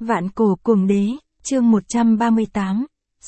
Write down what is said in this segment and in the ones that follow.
Vạn cổ cuồng đế, chương 138,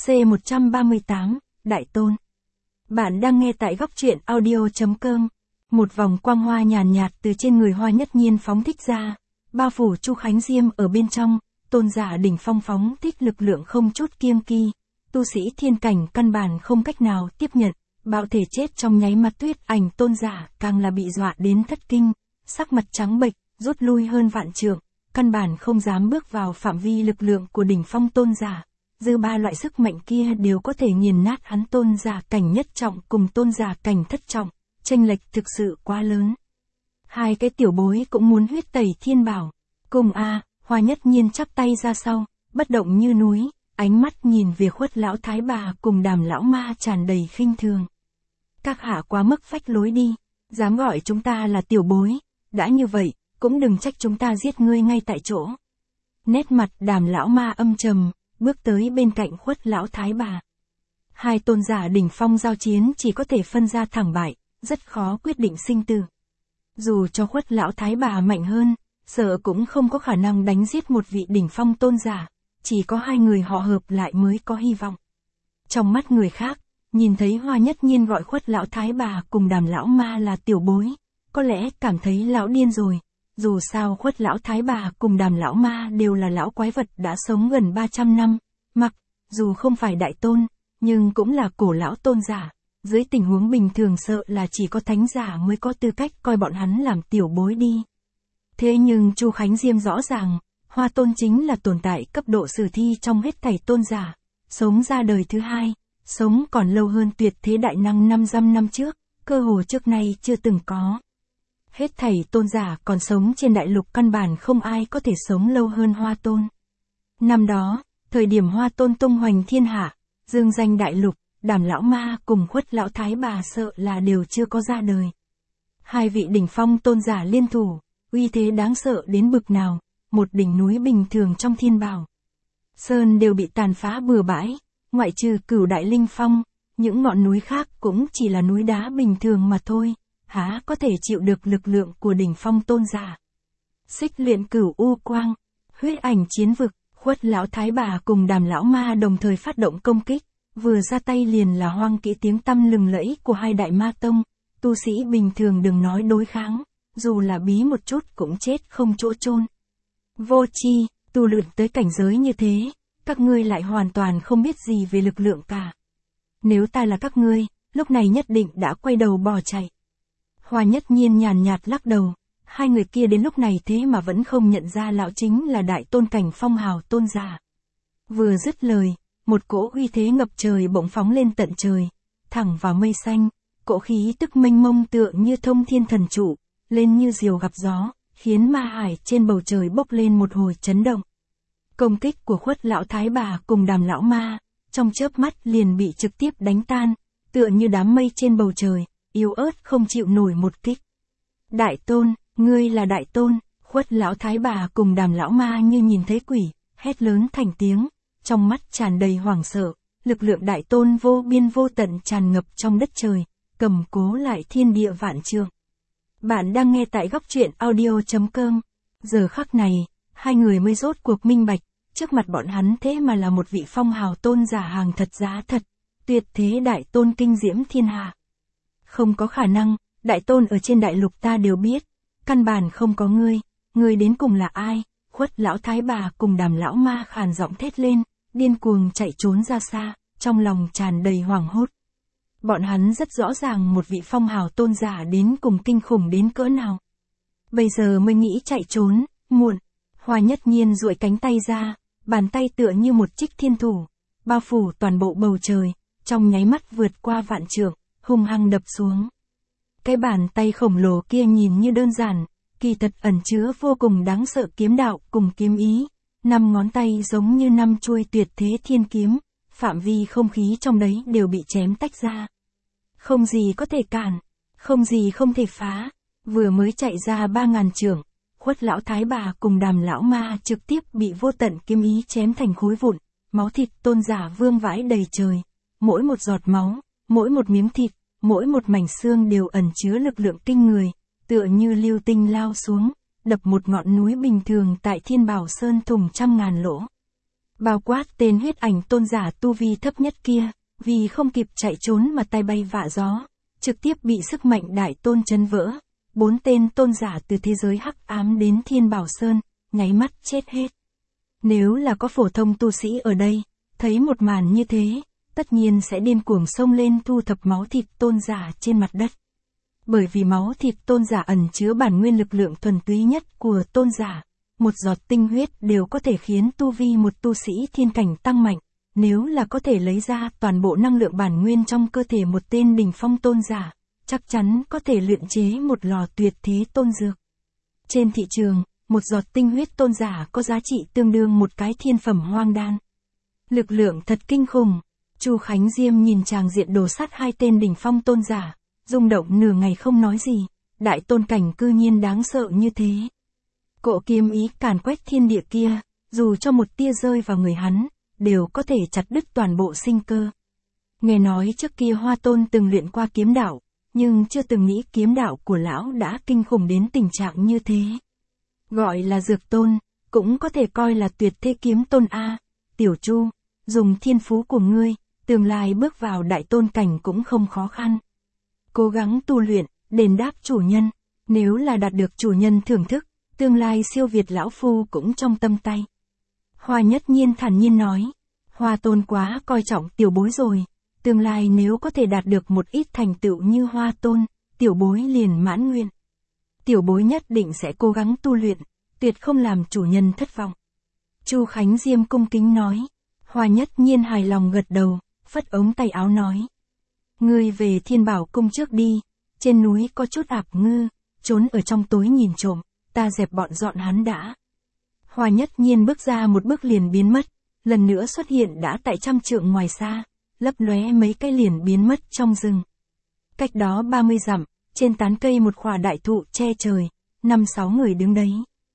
C138, Đại Tôn. Bạn đang nghe tại góc truyện audio.com. Một vòng quang hoa nhàn nhạt từ trên người Hoa Nhất Nhiên phóng thích ra, bao phủ Chu Khánh Diêm ở bên trong, tôn giả đỉnh phong phóng thích lực lượng không chút kiêng kỳ. Tu sĩ thiên cảnh căn bản không cách nào tiếp nhận, bạo thể chết trong nháy mắt. Tuyết Ảnh tôn giả càng là bị dọa đến thất kinh, sắc mặt trắng bệch, rút lui hơn vạn trượng, căn bản không dám bước vào phạm vi lực lượng của đỉnh phong tôn giả. Dư ba loại sức mạnh kia đều có thể nghiền nát hắn. Tôn giả cảnh nhất trọng cùng tôn giả cảnh thất trọng, chênh lệch thực sự quá lớn. Hai cái tiểu bối cũng muốn huyết tẩy thiên bảo. Cùng Hoa Nhất Nhiên chắp tay ra sau, bất động như núi, ánh mắt nhìn về Khuất lão thái bà cùng Đàm lão ma tràn đầy khinh thường. Các hạ quá mức phách lối đi, dám gọi chúng ta là tiểu bối, đã như vậy, cũng đừng trách chúng ta giết ngươi ngay tại chỗ. Nét mặt Đàm lão ma âm trầm, bước tới bên cạnh Khuất lão thái bà. Hai tôn giả đỉnh phong giao chiến chỉ có thể phân ra thắng bại, rất khó quyết định sinh tử. Dù cho Khuất lão thái bà mạnh hơn, sợ cũng không có khả năng đánh giết một vị đỉnh phong tôn giả, chỉ có hai người họ hợp lại mới có hy vọng. Trong mắt người khác, nhìn thấy Hoa Nhất Nhiên gọi Khuất lão thái bà cùng Đàm lão ma là tiểu bối, có lẽ cảm thấy lão điên rồi. Dù sao Khuất lão thái bà cùng Đàm lão ma đều là lão quái vật đã sống gần 300 năm, mặc dù không phải đại tôn, nhưng cũng là cổ lão tôn giả. Dưới tình huống bình thường sợ là chỉ có thánh giả mới có tư cách coi bọn hắn làm tiểu bối đi. Thế nhưng Chu Khánh Diêm rõ ràng, Hoa Tôn chính là tồn tại cấp độ sử thi trong hết thảy tôn giả, sống ra đời thứ hai, sống còn lâu hơn tuyệt thế đại năng 500 năm trước, cơ hồ trước nay chưa từng có. Hết thảy tôn giả còn sống trên đại lục căn bản không ai có thể sống lâu hơn Hoa Tôn. Năm đó, thời điểm Hoa Tôn tung hoành thiên hạ, dương danh đại lục, Đàm lão ma cùng Khuất lão thái bà sợ là đều chưa có ra đời. Hai vị đỉnh phong tôn giả liên thủ, uy thế đáng sợ đến bực nào, một đỉnh núi bình thường trong thiên bảo sơn đều bị tàn phá bừa bãi, ngoại trừ Cửu Đại Linh Phong, những ngọn núi khác cũng chỉ là núi đá bình thường mà thôi, há có thể chịu được lực lượng của đỉnh phong tôn giả. Xích Luyện Cửu U Quang, Huyết Ảnh Chiến Vực, Khuất lão thái bà cùng Đàm lão ma đồng thời phát động công kích, vừa ra tay liền là hoang kỹ tiếng tăm lừng lẫy của hai đại ma tông, tu sĩ bình thường đừng nói đối kháng, dù là bí một chút cũng chết không chỗ chôn. Vô tri, tu luyện tới cảnh giới như thế, các ngươi lại hoàn toàn không biết gì về lực lượng cả. Nếu ta là các ngươi, lúc này nhất định đã quay đầu bỏ chạy. Hoa Nhất Nhiên nhàn nhạt lắc đầu, hai người kia đến lúc này thế mà vẫn không nhận ra lão chính là đại tôn cảnh phong hào tôn giả. Vừa dứt lời, một cỗ uy thế ngập trời bỗng phóng lên tận trời, thẳng vào mây xanh, cỗ khí tức mênh mông tựa như thông thiên thần trụ, lên như diều gặp gió, khiến ma hải trên bầu trời bốc lên một hồi chấn động. Công kích của Khuất lão thái bà cùng Đàm lão ma, trong chớp mắt liền bị trực tiếp đánh tan, tựa như đám mây trên bầu trời, yếu ớt không chịu nổi một kích. Đại tôn, ngươi là đại tôn, Khuất lão thái bà cùng Đàm lão ma như nhìn thấy quỷ, hét lớn thành tiếng, trong mắt tràn đầy hoảng sợ, lực lượng đại tôn vô biên vô tận tràn ngập trong đất trời, cầm cố lại thiên địa vạn trượng. Bạn đang nghe tại góc truyện audio.com. Giờ khắc này, hai người mới rốt cuộc minh bạch, trước mặt bọn hắn thế mà là một vị phong hào tôn giả hàng thật giá thật, tuyệt thế đại tôn kinh diễm thiên hạ. Không có khả năng, đại tôn ở trên đại lục ta đều biết, căn bản không có ngươi đến cùng là ai? Khuất lão thái bà cùng Đàm lão ma khàn giọng thét lên, điên cuồng chạy trốn ra xa, trong lòng tràn đầy hoảng hốt. Bọn hắn rất rõ ràng một vị phong hào tôn giả đến cùng kinh khủng đến cỡ nào. Bây giờ mới nghĩ chạy trốn, muộn. Hoa Nhất Nhiên duỗi cánh tay ra, bàn tay tựa như một trích thiên thủ, bao phủ toàn bộ bầu trời, trong nháy mắt vượt qua vạn trượng, hung hăng đập xuống. Cái bàn tay khổng lồ kia nhìn như đơn giản, kỳ thật ẩn chứa vô cùng đáng sợ kiếm đạo cùng kiếm ý. 5 ngón tay giống như 5 chuôi tuyệt thế thiên kiếm, phạm vi không khí trong đấy đều bị chém tách ra. Không gì có thể cản, không gì không thể phá. Vừa mới chạy ra 3000 trượng, Khuất lão thái bà cùng Đàm lão ma trực tiếp bị vô tận kiếm ý chém thành khối vụn, máu thịt tôn giả vương vãi đầy trời. Mỗi một giọt máu, mỗi một miếng thịt, mỗi một mảnh xương đều ẩn chứa lực lượng kinh người, tựa như lưu tinh lao xuống, đập một ngọn núi bình thường tại Thiên Bảo Sơn thủng trăm ngàn lỗ. Bao quát tên huyết ảnh tôn giả tu vi thấp nhất kia, vì không kịp chạy trốn mà tay bay vạ gió, trực tiếp bị sức mạnh đại tôn chấn vỡ. 4 tên tôn giả từ thế giới hắc ám đến Thiên Bảo Sơn, nháy mắt chết hết. Nếu là có phổ thông tu sĩ ở đây, thấy một màn như thế, tất nhiên sẽ điên cuồng xông lên thu thập máu thịt tôn giả trên mặt đất. Bởi vì máu thịt tôn giả ẩn chứa bản nguyên lực lượng thuần túy nhất của tôn giả, một giọt tinh huyết đều có thể khiến tu vi một tu sĩ thiên cảnh tăng mạnh, nếu là có thể lấy ra toàn bộ năng lượng bản nguyên trong cơ thể một tên đỉnh phong tôn giả, chắc chắn có thể luyện chế một lò tuyệt thế tôn dược. Trên thị trường, một giọt tinh huyết tôn giả có giá trị tương đương một cái thiên phẩm hoang đan. Lực lượng thật kinh khủng. Chu Khánh Diêm nhìn tràng diện đổ sát 2 tên đỉnh phong tôn giả, rung động nửa ngày không nói gì, đại tôn cảnh cư nhiên đáng sợ như thế. Cỗ kiếm ý càn quét thiên địa kia, dù cho một tia rơi vào người hắn, đều có thể chặt đứt toàn bộ sinh cơ. Nghe nói trước kia Hoa Tôn từng luyện qua kiếm đạo, nhưng chưa từng nghĩ kiếm đạo của lão đã kinh khủng đến tình trạng như thế. Gọi là dược tôn, cũng có thể coi là tuyệt thế kiếm tôn A. Tiểu Chu, dùng thiên phú của ngươi, tương lai bước vào đại tôn cảnh cũng không khó khăn. Cố gắng tu luyện, đền đáp chủ nhân, nếu là đạt được chủ nhân thưởng thức, tương lai siêu việt lão phu cũng trong tâm tay. Hoa Nhất Nhiên thản nhiên nói, Hoa Tôn quá coi trọng tiểu bối rồi, tương lai nếu có thể đạt được một ít thành tựu như Hoa Tôn, tiểu bối liền mãn nguyện. Tiểu bối nhất định sẽ cố gắng tu luyện, tuyệt không làm chủ nhân thất vọng. Chu Khánh Diêm cung kính nói. Hoa Nhất Nhiên hài lòng gật đầu, phất ống tay áo nói. Ngươi về Thiên Bảo Cung trước đi, trên núi có chút ạp ngư, trốn ở trong tối nhìn trộm, ta dẹp bọn dọn hắn đã. Hoa Nhất Nhiên bước ra một bước liền biến mất, lần nữa xuất hiện đã tại 100 trượng ngoài xa, lấp lóe mấy cái liền biến mất trong rừng. Cách đó 30 dặm, trên tán cây một khỏa đại thụ che trời, 5-6 người đứng đấy.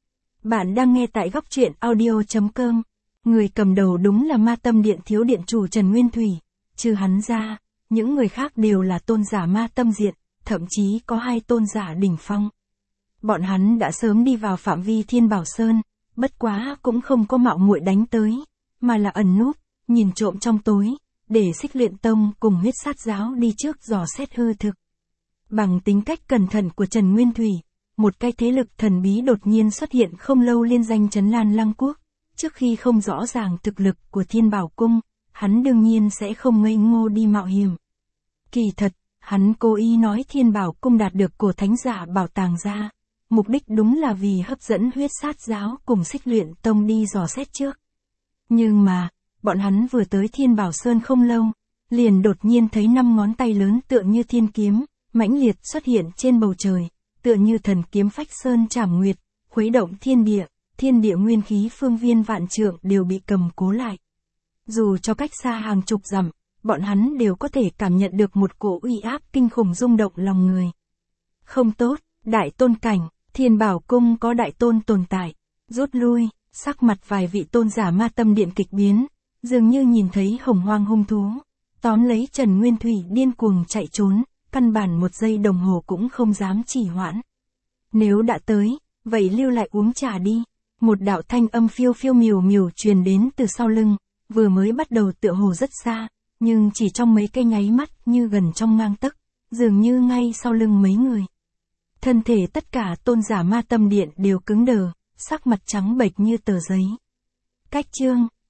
Bạn đang nghe tại góc truyện audio.com. Người cầm đầu đúng là Ma Tâm Điện thiếu điện chủ Trần Nguyên Thủy, trừ hắn ra, những người khác đều là tôn giả Ma Tâm Diện, thậm chí có 2 tôn giả đỉnh phong. Bọn hắn đã sớm đi vào phạm vi Thiên Bảo Sơn, bất quá cũng không có mạo muội đánh tới, mà là ẩn núp, nhìn trộm trong tối, để Xích Luyện Tông cùng Huyết Sát Giáo đi trước dò xét hư thực. Bằng tính cách cẩn thận của Trần Nguyên Thủy, một cái thế lực thần bí đột nhiên xuất hiện không lâu liên danh trấn Lan Lăng Quốc. Trước khi không rõ ràng thực lực của Thiên Bảo Cung, hắn đương nhiên sẽ không ngây ngô đi mạo hiểm. Kỳ thật, hắn cố ý nói Thiên Bảo Cung đạt được cổ thánh giả bảo tàng ra, mục đích đúng là vì hấp dẫn Huyết Sát Giáo cùng Xích Luyện Tông đi dò xét trước. Nhưng mà, bọn hắn vừa tới Thiên Bảo Sơn không lâu, liền đột nhiên thấy 5 ngón tay lớn tựa như thiên kiếm, mãnh liệt xuất hiện trên bầu trời, tựa như thần kiếm phách sơn trảm nguyệt, khuấy động thiên địa nguyên khí phương viên vạn trượng đều bị cầm cố lại. Dù cho cách xa hàng chục dặm, bọn hắn đều có thể cảm nhận được một cỗ uy áp kinh khủng rung động lòng người. Không tốt, đại tôn cảnh, Thiên Bảo Cung có đại tôn tồn tại, rút lui, sắc mặt vài vị tôn giả Ma Tâm Điện kịch biến, dường như nhìn thấy hồng hoang hung thú, tóm lấy Trần Nguyên Thủy điên cuồng chạy trốn, căn bản một giây đồng hồ cũng không dám trì hoãn. Nếu đã tới, vậy lưu lại uống trà đi. Một đạo thanh âm phiêu phiêu miểu miểu truyền đến từ sau lưng, vừa mới bắt đầu tựa hồ rất xa, nhưng chỉ trong mấy cái nháy mắt như gần trong ngang tấc, dường như ngay sau lưng mấy người. Thân thể tất cả tôn giả Ma Tâm Điện đều cứng đờ, sắc mặt trắng bệch như tờ giấy. Cách chương,